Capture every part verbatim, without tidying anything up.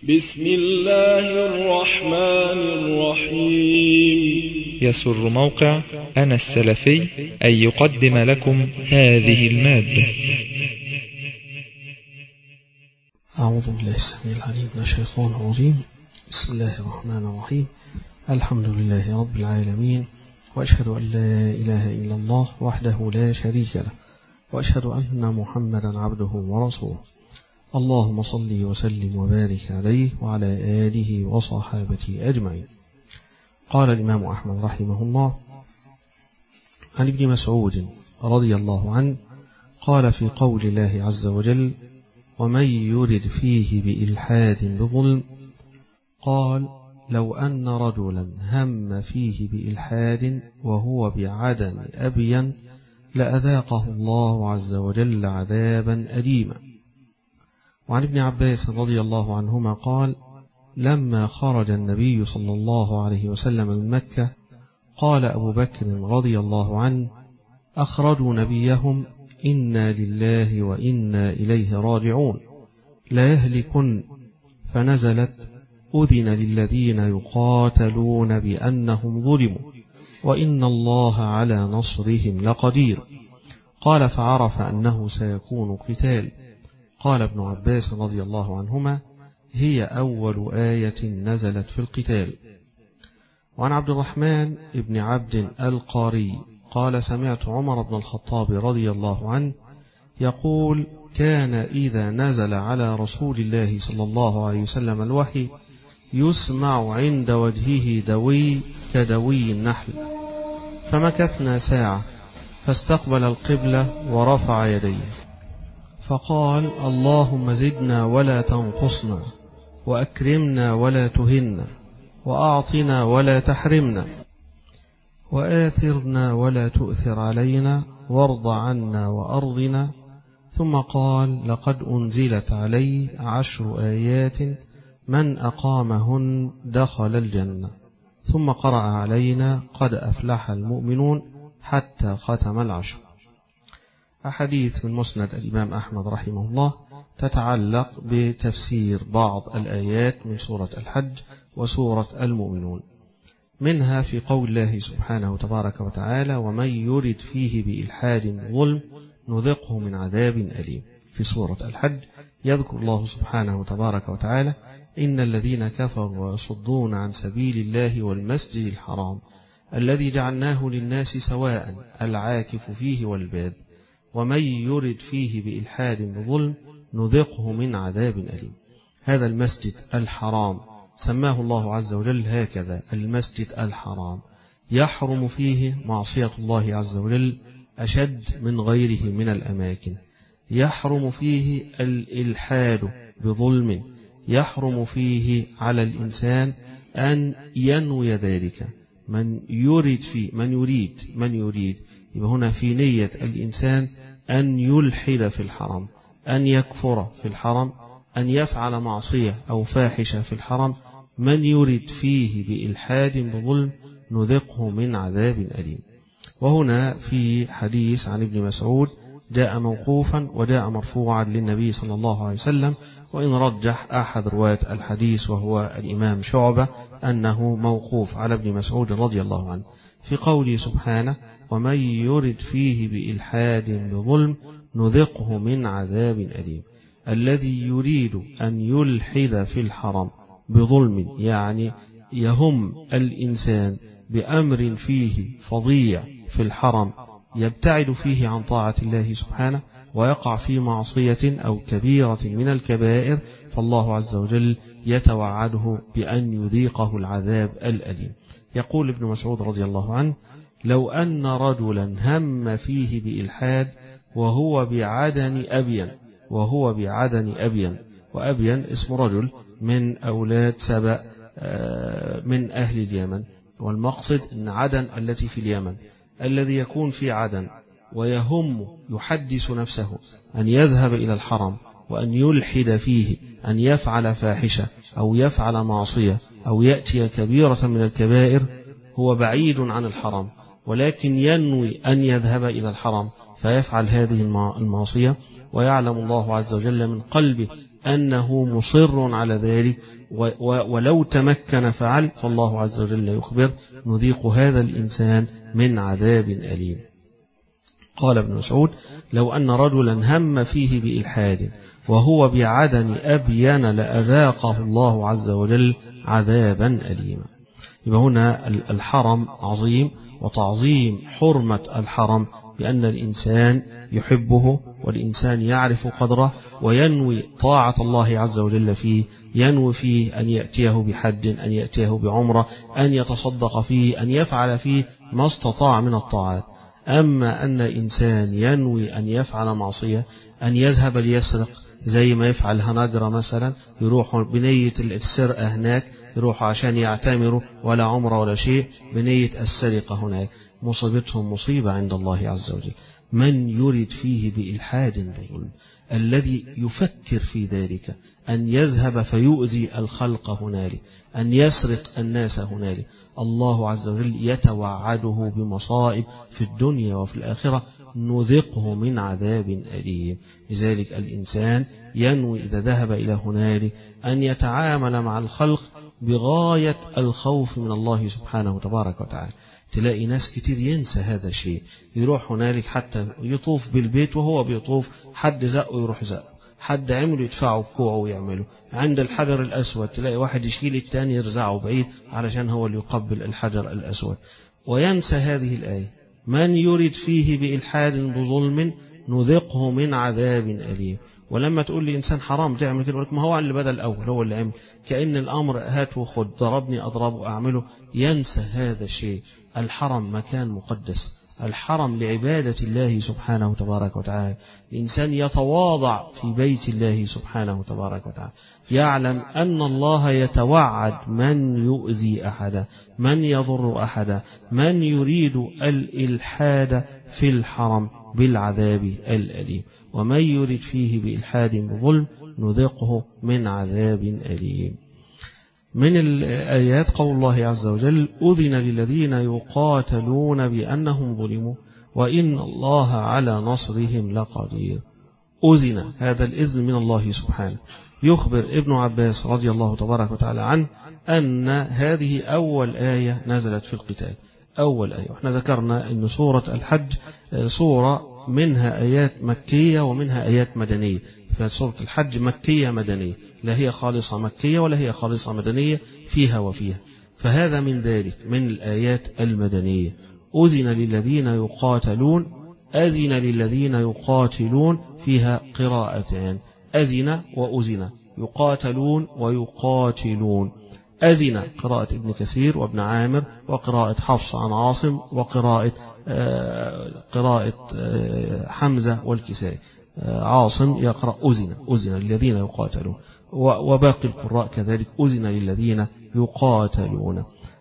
بسم الله الرحمن الرحيم. يسر موقع أنا السلفي أن يقدم لكم هذه المادة. أعوذ بالله السميع العليم من الشيطان الرجيم. بسم الله الرحمن الرحيم. الحمد لله رب العالمين، وأشهد أن لا إله إلا الله وحده لا شريك له، وأشهد أن محمدا عبده ورسوله. اللهم صل وسلم وبارك عليه وعلى آله وصحابته أجمعين. قال الإمام أحمد رحمه الله عن ابن مسعود رضي الله عنه قال في قول الله عز وجل: ومن يرد فيه بإلحاد بظلم، قال: لو أن رجلا هم فيه بإلحاد وهو بعدن أبين لأذاقه الله عز وجل عذابا أليما. وعن ابن عباس رضي الله عنهما قال: لما خرج النبي صلى الله عليه وسلم من مكة قال أبو بكر رضي الله عنه: أخرجوا نبيهم، إنا لله وإنا إليه راجعون، لا يهلكن. فنزلت: أذن للذين يقاتلون بأنهم ظلموا وإن الله على نصرهم لقدير. قال: فعرف أنه سيكون قتال. قال ابن عباس رضي الله عنهما: هي أول آية نزلت في القتال. وعن عبد الرحمن بن عبد القاري قال: سمعت عمر بن الخطاب رضي الله عنه يقول: كان إذا نزل على رسول الله صلى الله عليه وسلم الوحي يسمع عند وجهه دوي كدوي النحل. فمكثنا ساعة فاستقبل القبلة ورفع يديه فقال: اللهم زدنا ولا تنقصنا، وأكرمنا ولا تهنا، وأعطنا ولا تحرمنا، وآثرنا ولا تؤثر علينا، وارض عنا وأرضنا. ثم قال: لقد أنزلت علي عشر آيات من أقامهن دخل الجنة. ثم قرأ علينا: قد أفلح المؤمنون، حتى ختم العشر. أحاديث من مسند الإمام أحمد رحمه الله تتعلق بتفسير بعض الآيات من سورة الحج وسورة المؤمنون. منها في قول الله سبحانه تبارك وتعالى: ومن يرد فيه بإلحاد ظلم نذقه من عذاب أليم. في سورة الحج يذكر الله سبحانه تبارك وتعالى: إن الذين كفروا ويصدون عن سبيل الله والمسجد الحرام الذي جعلناه للناس سواء العاكف فيه والباد ومن يرد فيه بإلحاد بظلم نذقه من عذاب أليم. هذا المسجد الحرام سماه الله عز وجل هكذا: المسجد الحرام، يحرم فيه معصية الله عز وجل أشد من غيره من الأماكن، يحرم فيه الإلحاد بظلم، يحرم فيه على الإنسان أن ينوي ذلك. من يريد فيه من يريد من يريد يبقى هنا في نية الإنسان أن يلحد في الحرم، أن يكفر في الحرم، أن يفعل معصية أو فاحشة في الحرم. من يريد فيه بإلحاد بظلم نذقه من عذاب أليم. وهنا في حديث عن ابن مسعود جاء موقوفا وجاء مرفوعا للنبي صلى الله عليه وسلم، وإن رجح أحد رواة الحديث وهو الإمام شعبة أنه موقوف على ابن مسعود رضي الله عنه في قوله سبحانه: ومن يرد فيه بإلحاد بظلم نذقه من عذاب أليم. الذي يريد أن يلحد في الحرم بظلم، يعني يهم الإنسان بأمر فيه فظيع في الحرم يبتعد فيه عن طاعة الله سبحانه ويقع في معصية أو كبيرة من الكبائر، فالله عز وجل يتوعده بأن يذيقه العذاب الأليم. يقول ابن مسعود رضي الله عنه: لو أن رجلا هم فيه بإلحاد وهو بعدن أبين وهو بعدن أبين وأبين اسم رجل من أولاد سبأ من أهل اليمن، والمقصد أن عدن التي في اليمن، الذي يكون في عدن ويهم يحدث نفسه أن يذهب إلى الحرم وأن يلحد فيه، أن يفعل فاحشة أو يفعل معصية أو يأتي كبيرة من الكبائر، هو بعيد عن الحرم ولكن ينوي أن يذهب إلى الحرم فيفعل هذه المعصية، ويعلم الله عز وجل من قلبه أنه مصر على ذلك ولو تمكن فعل، فالله عز وجل يخبر نذيق هذا الإنسان من عذاب أليم. قال ابن مسعود: لو أن رجلا هم فيه بإلحاد وهو بعدن أبين لأذاقه الله عز وجل عذابا أليما. يبقى هنا الحرم عظيم، وتعظيم حرمة الحرم بأن الإنسان يحبه والإنسان يعرف قدره وينوي طاعة الله عز وجل فيه، ينوي فيه أن يأتيه بحج، أن يأتيه بعمرة، أن يتصدق فيه، أن يفعل فيه ما استطاع من الطاعات. أما أن إنسان ينوي أن يفعل معصية، أن يذهب ليسرق زي ما يفعل هنجرة مثلا، يروحوا بنية السرقة هناك، يروحوا عشان يعتمروا ولا عمره ولا شيء، بنية السرقة هناك، مصيبتهم مصيبة عند الله عز وجل. من يرد فيه بإلحاد بظلم، الذي يفكر في ذلك أن يذهب فيؤذي الخلق هنالك، أن يسرق الناس هنالك، الله عز وجل يتوعده بمصائب في الدنيا وفي الآخرة نذقه من عذاب أليم. لذلك الإنسان ينوي إذا ذهب إلى هنالك أن يتعامل مع الخلق بغاية الخوف من الله سبحانه وتبارك وتعالى. تلاقي ناس كتير ينسى هذا الشيء، يروح هنالك حتى يطوف بالبيت وهو بيطوف، حد زقه يروح زقه، حد عمله يدفعه بكوعه ويعمله. عند الحجر الأسود تلاقي واحد يشيل التاني يرزعه بعيد علشان هو اللي يقبل الحجر الأسود، وينسى هذه الآية: من يرد فيه بإلحاد بظلم نذقه من عذاب أليم. ولما تقول لي إنسان حرام تعمل كده، ما هو اللي بدأ الأول، هو اللي عمل، كأن الأمر هات وخد، ضربني أضربه أعمله، ينسى هذا الشيء. الحرم مكان مقدس، الحرم لعبادة الله سبحانه وتبارك وتعالى. الإنسان يتواضع في بيت الله سبحانه وتبارك وتعالى، يعلم أن الله يتوعد من يؤذي أحدا، من يضر أحدا، من يريد الإلحاد في الحرم بالعذاب الأليم. ومن يرد فيه بإلحاد بظلم نذقه من عذاب أليم. من الآيات قول الله عز وجل: أذن للذين يقاتلون بأنهم ظلموا وإن الله على نصرهم لقدير. أذن، هذا الإذن من الله سبحانه. يخبر ابن عباس رضي الله تبارك وتعالى عنه أن هذه أول آية نزلت في القتال، أول آية. وإحنا ذكرنا أن سورة الحج سورة منها آيات مكية ومنها آيات مدنية، فسورة الحج مكية مدنية، لا هي خالصة مكية ولا هي خالصة مدنية، فيها وفيها. فهذا من ذلك، من الآيات المدنية. أذن للذين يقاتلون، أذن للذين يقاتلون، فيها قراءتان: أذن وأذن، يقاتلون ويقاتلون. أذن قراءة ابن كثير وابن عامر، وقراءة حفص عن عاصم، وقراءة آه قراءة آه حمزة والكسائي. آه عاصم يقرأ أذن، أذن للذين يقاتلون، وباقي القراء كذلك أذن للذين يقاتلون.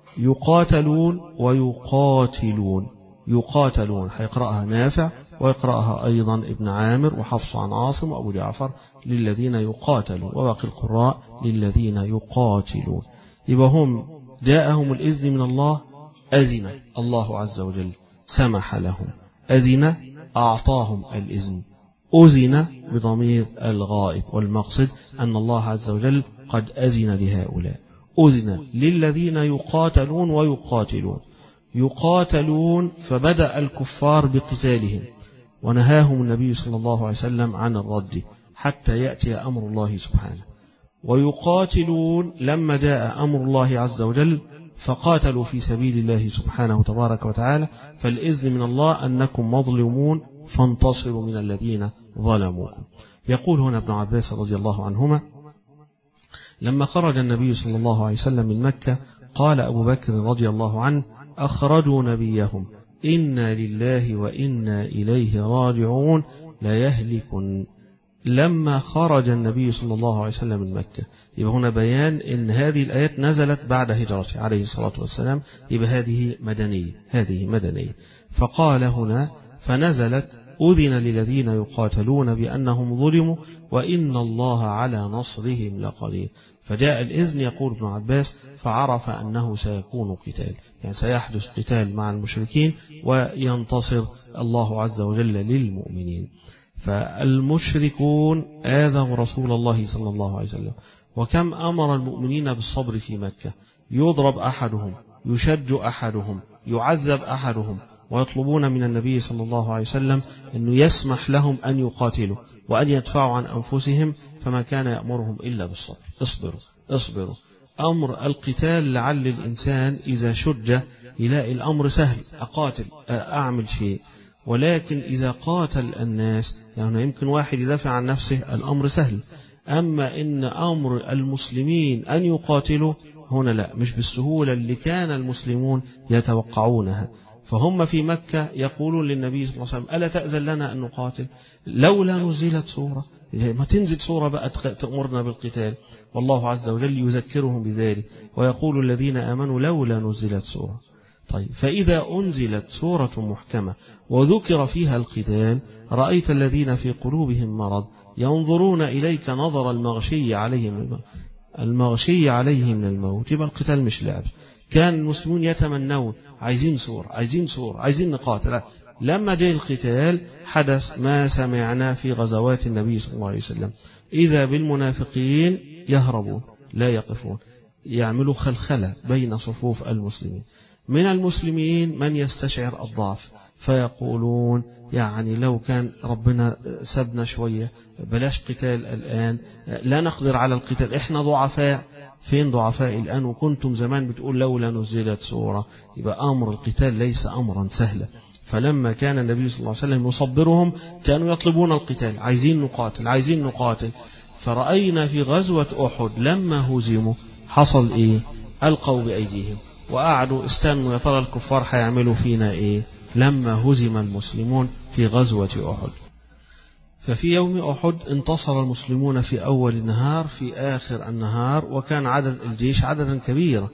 يقاتلون ويقاتلون، يقاتلون هيقرأها نافع، ويقرأها أيضا ابن عامر وحفص عن عاصم وأبو جعفر للذين يقاتلون، وباقي القراء للذين يقاتلون. يبقى هم جاءهم الإذن من الله، أذن الله عز وجل، سمح لهم، أذن أعطاهم الإذن. أذن بضمير الغائب، والمقصد أن الله عز وجل قد أذن لهؤلاء. أذن للذين يقاتلون ويقاتلون. يقاتلون فبدأ الكفار بقتالهم، ونهاهم النبي صلى الله عليه وسلم عن الرد حتى يأتي أمر الله سبحانه. ويقاتلون لما جاء أمر الله عز وجل فقاتلوا في سبيل الله سبحانه تبارك وتعالى، فالإذن من الله أنكم مظلمون فانتصروا من الذين ظلموكم. يقول هنا ابن عباس رضي الله عنهما: لما خرج النبي صلى الله عليه وسلم من مكة قال أبو بكر رضي الله عنه: أخرجوا نبيهم، إنا لله وإنا إليه راجعون، لا يهلكن. لما خرج النبي صلى الله عليه وسلم من مكة، يبقى هنا بيان إن هذه الآيات نزلت بعد هجرته عليه الصلاة والسلام، يبقى هذه مدنية، هذه مدنية. فقال هنا: فنزلت أذن للذين يقاتلون بأنهم ظلموا وإن الله على نصرهم لقدير. فجاء الإذن، يقول ابن عباس، فعرف أنه سيكون قتال، يعني سيحدث قتال مع المشركين وينتصر الله عز وجل للمؤمنين. فالمشركون آذوا رسول الله صلى الله عليه وسلم، وكم أمر المؤمنين بالصبر في مكة، يضرب أحدهم، يشج أحدهم، يعذب أحدهم، ويطلبون من النبي صلى الله عليه وسلم أنه يسمح لهم أن يقاتلوا وأن يدفعوا عن أنفسهم، فما كان يأمرهم إلا بالصبر. اصبروا اصبروا. أمر القتال لعل الإنسان إذا شج يلاقي الأمر سهل، أقاتل أعمل شيء، ولكن إذا قاتل الناس يعني يمكن واحد يدافع عن نفسه الأمر سهل، أما إن أمر المسلمين أن يقاتلوا هنا لا، مش بالسهولة اللي كان المسلمون يتوقعونها. فهم في مكة يقولون للنبي صلى الله عليه وسلم ألا تأذن لنا أن نقاتل؟ لولا نزلت سورة، ما تنزل سورة بقى تأمرنا بالقتال. والله عز وجل يذكرهم بذلك ويقول الذين آمنوا لولا نزلت سورة. طيب، فإذا أنزلت سورة محكمة وذكر فيها القتال رأيت الذين في قلوبهم مرض ينظرون إليك نظر المغشي عليه من الموت. المغشي عليه من الموت، يبقى القتال مش لعب. كان المسلمون يتمنون عايزين سورة عايزين سورة عايزين نقاتل. لما جاء القتال حدث ما سمعنا في غزوات النبي صلى الله عليه وسلم، إذا بالمنافقين يهربون لا يقفون، يعملوا خلخلة بين صفوف المسلمين. من المسلمين من يستشعر الضعف فيقولون يعني لو كان ربنا سبنا شوية بلاش قتال الآن، لا نقدر على القتال، إحنا ضعفاء. فين ضعفاء الآن وكنتم زمان بتقول لولا نزلت سورة؟ يبقى أمر القتال ليس أمرا سهلا. فلما كان النبي صلى الله عليه وسلم يصبرهم كانوا يطلبون القتال، عايزين نقاتل عايزين نقاتل. فرأينا في غزوة أحد لما هزموا حصل إيه؟ ألقوا بأيديهم وقعدوا استنوا يا ترى الكفار هيعملوا فينا إيه لما هزم المسلمون في غزوة أحد. ففي يوم أحد انتصر المسلمون في أول النهار في آخر النهار، وكان عدد الجيش عددا كبيرا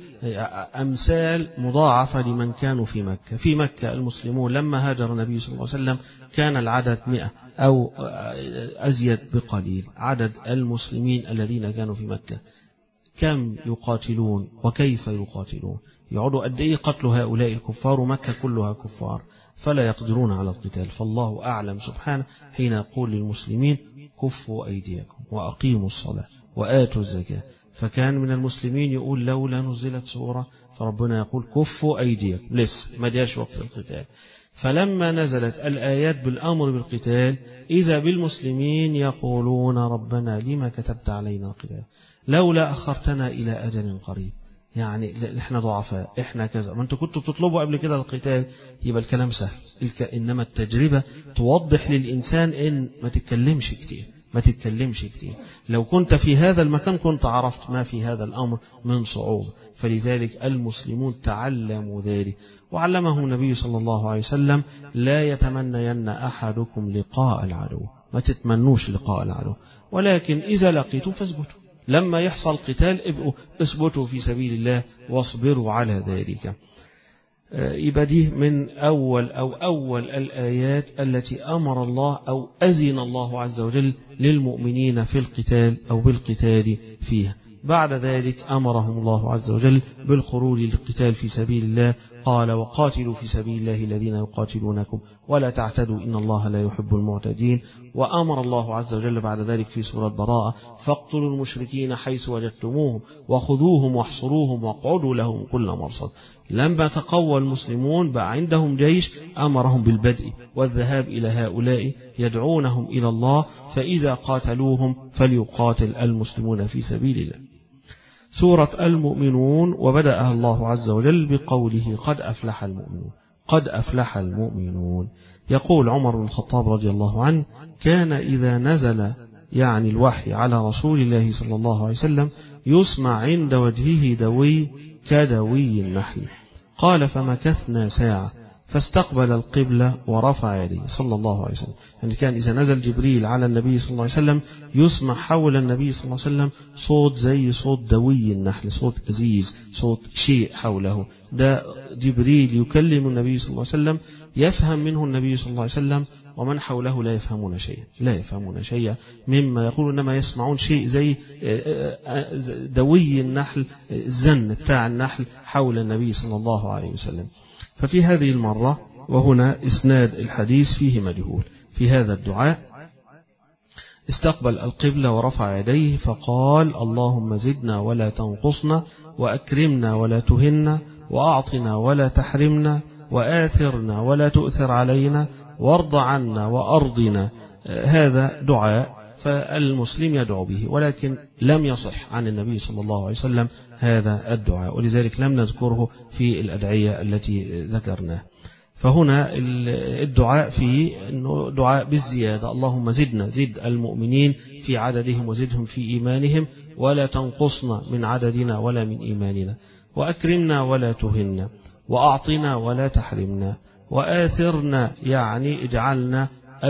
أمثال مضاعفة لمن كانوا في مكة. في مكة المسلمون لما هاجر النبي صلى الله عليه وسلم كان العدد مئة أو أزيد بقليل. عدد المسلمين الذين كانوا في مكة كم يقاتلون وكيف يقاتلون؟ يعودوا قد إيه قتلوا هؤلاء الكفار، ومكة كلها كفار فلا يقدرون على القتال. فالله أعلم سبحانه حين يقول للمسلمين كفوا أيديكم وأقيموا الصلاة وآتوا الزكاة. فكان من المسلمين يقول لولا نزلت سورة، فربنا يقول كفوا أيديكم، لسه ما جاش وقت القتال. فلما نزلت الآيات بالأمر بالقتال إذا بالمسلمين يقولون ربنا لما كتبت علينا القتال لولا أخرتنا إلى أجل قريب. يعني احنا ضعفاء احنا كذا، ما انتوا كنتوا بتطلبوا قبل كده القتال. يبقى الكلام سهل، انما التجربة توضح للإنسان ان ما تتكلمش كتير ما تتكلمش كتير. لو كنت في هذا المكان كنت عرفت ما في هذا الأمر من صعوبة. فلذلك المسلمون تعلموا ذلك وعلمهم النبي صلى الله عليه وسلم لا يتمنين أحدكم لقاء العدو، ما تتمنوش لقاء العدو، ولكن إذا لقيتم فاثبتوا. لما يحصل قتال ابقوا اثبتوا في سبيل الله واصبروا على ذلك. يبقى دي من أول أو أول الآيات التي أمر الله أو أذن الله عز وجل للمؤمنين في القتال أو بالقتال فيها. بعد ذلك أمرهم الله عز وجل بالخروج للقتال في سبيل الله، قال وقاتلوا في سبيل الله الذين يقاتلونكم ولا تعتدوا إن الله لا يحب المعتدين. وأمر الله عز وجل بعد ذلك في سورة براءة فاقتلوا المشركين حيث وجدتموهم وخذوهم واحصروهم واقعدوا لهم كل مرصد. لما تقوى المسلمون بقى عندهم جيش أمرهم بالبدء والذهاب إلى هؤلاء يدعونهم إلى الله، فإذا قاتلوهم فليقاتل المسلمون في سبيل الله. سورة المؤمنون وبدأها الله عز وجل بقوله قد أفلح المؤمنون. قد أفلح المؤمنون. يقول عمر بن الخطاب رضي الله عنه كان إذا نزل يعني الوحي على رسول الله صلى الله عليه وسلم يسمع عند وجهه دوي كدوي النحل. قال فمكثنا ساعة فاستقبل القبلة ورفع يديه صلى الله عليه وسلم. يعني كان إذا نزل جبريل على النبي صلى الله عليه وسلم يسمع حول النبي صلى الله عليه وسلم صوت زي صوت دوي النحل، صوت أزيز، صوت شيء حوله. ده جبريل يكلم النبي صلى الله عليه وسلم يفهم منه النبي صلى الله عليه وسلم، ومن حوله لا يفهمون شيئا لا يفهمون شيئا مما يقول، إنما يسمعون شيء زي دوي النحل، الزن بتاع النحل حول النبي صلى الله عليه وسلم. ففي هذه المرة وهنا إسناد الحديث فيه مجهول في هذا الدعاء استقبل القبلة ورفع يديه فقال اللهم زدنا ولا تنقصنا وأكرمنا ولا تهنا وأعطنا ولا تحرمنا وآثرنا ولا تؤثر علينا وارض عنا وأرضنا. هذا دعاء فالمسلم يدعو به، ولكن لم يصح عن النبي صلى الله عليه وسلم هذا الدعاء، ولذلك لم نذكره في الأدعية التي ذكرناها. فهنا الدعاء فيه أنه دعاء بالزيادة، اللهم زدنا، زد المؤمنين في عددهم وزدهم في إيمانهم، ولا تنقصنا من عددنا ولا من إيماننا، وأكرمنا ولا تهنا، وأعطنا ولا تحرمنا، وآثرنا يعني اجعلنا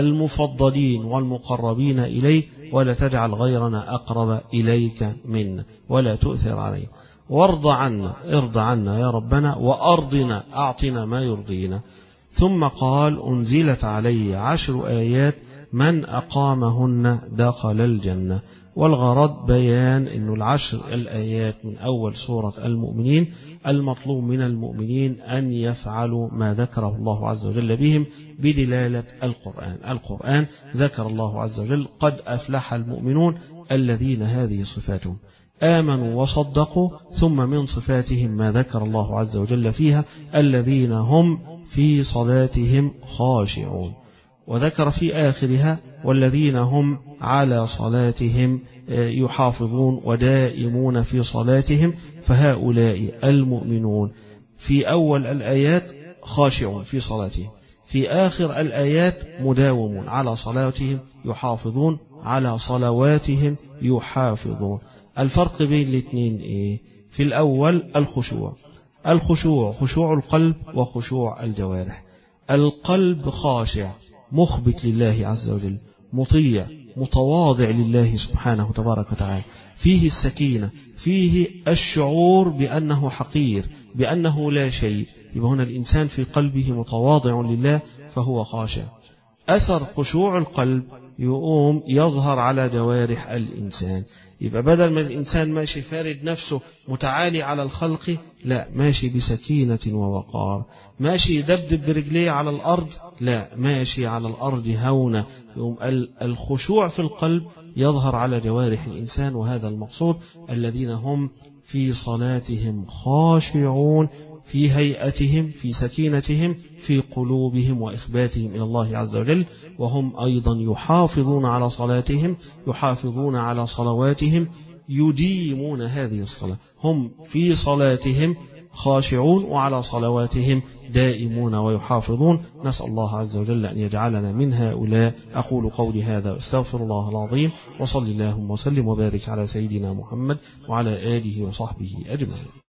المفضلين والمقربين إليك ولا تجعل غيرنا أقرب إليك منا ولا تؤثر علينا، وارض عنا، ارض عنا يا ربنا، وأرضنا، أعطنا ما يرضينا. ثم قال أنزلت علي عشر آيات من أقامهن دخل الجنة. والغرض بيان أن العشر الآيات من أول سورة المؤمنين المطلوب من المؤمنين أن يفعلوا ما ذكره الله عز وجل بهم بدلالة القرآن. القرآن ذكر الله عز وجل قد أفلح المؤمنون الذين هذه صفاتهم آمنوا وصدقوا، ثم من صفاتهم ما ذكر الله عز وجل فيها الذين هم في صلاتهم خاشعون، وذكر في آخرها والذين هم على صلاتهم يحافظون ودائمون في صلاتهم، فهؤلاء المؤمنون في أول الآيات خاشعون في صلاتهم، في آخر الآيات مداومون على صلاتهم يحافظون على صلواتهم يحافظون. الفرق بين الاثنين إيه؟ في الأول الخشوع، الخشوع خشوع القلب وخشوع الجوارح. القلب خاشع مخبت لله عز وجل، مطيع متواضع لله سبحانه تبارك وتعالى، فيه السكينة، فيه الشعور بأنه حقير، بأنه لا شيء. يبقى هنا الإنسان في قلبه متواضع لله فهو خاشع. أثر خشوع القلب يقوم يظهر على جوارح الإنسان. يبقى بدل ما الإنسان ماشي فارد نفسه متعالي على الخلق، لا، ماشي بسكينة ووقار، ماشي يدبدب برجليه على الأرض، لا، ماشي على الأرض هونة. يقوم الخشوع في القلب يظهر على جوارح الإنسان، وهذا المقصود الذين هم في صلاتهم خاشعون، في هيئتهم، في سكينتهم، في قلوبهم وإخباتهم إلى الله عز وجل، وهم أيضا يحافظون على صلاتهم، يحافظون على صلواتهم، يديمون هذه الصلاة. هم في صلاتهم خاشعون وعلى صلواتهم دائمون ويحافظون. نسأل الله عز وجل أن يجعلنا من هؤلاء. أقول قولي هذا واستغفر الله العظيم، وصل اللهم وسلم وبارك على سيدنا محمد وعلى آله وصحبه أجمعين.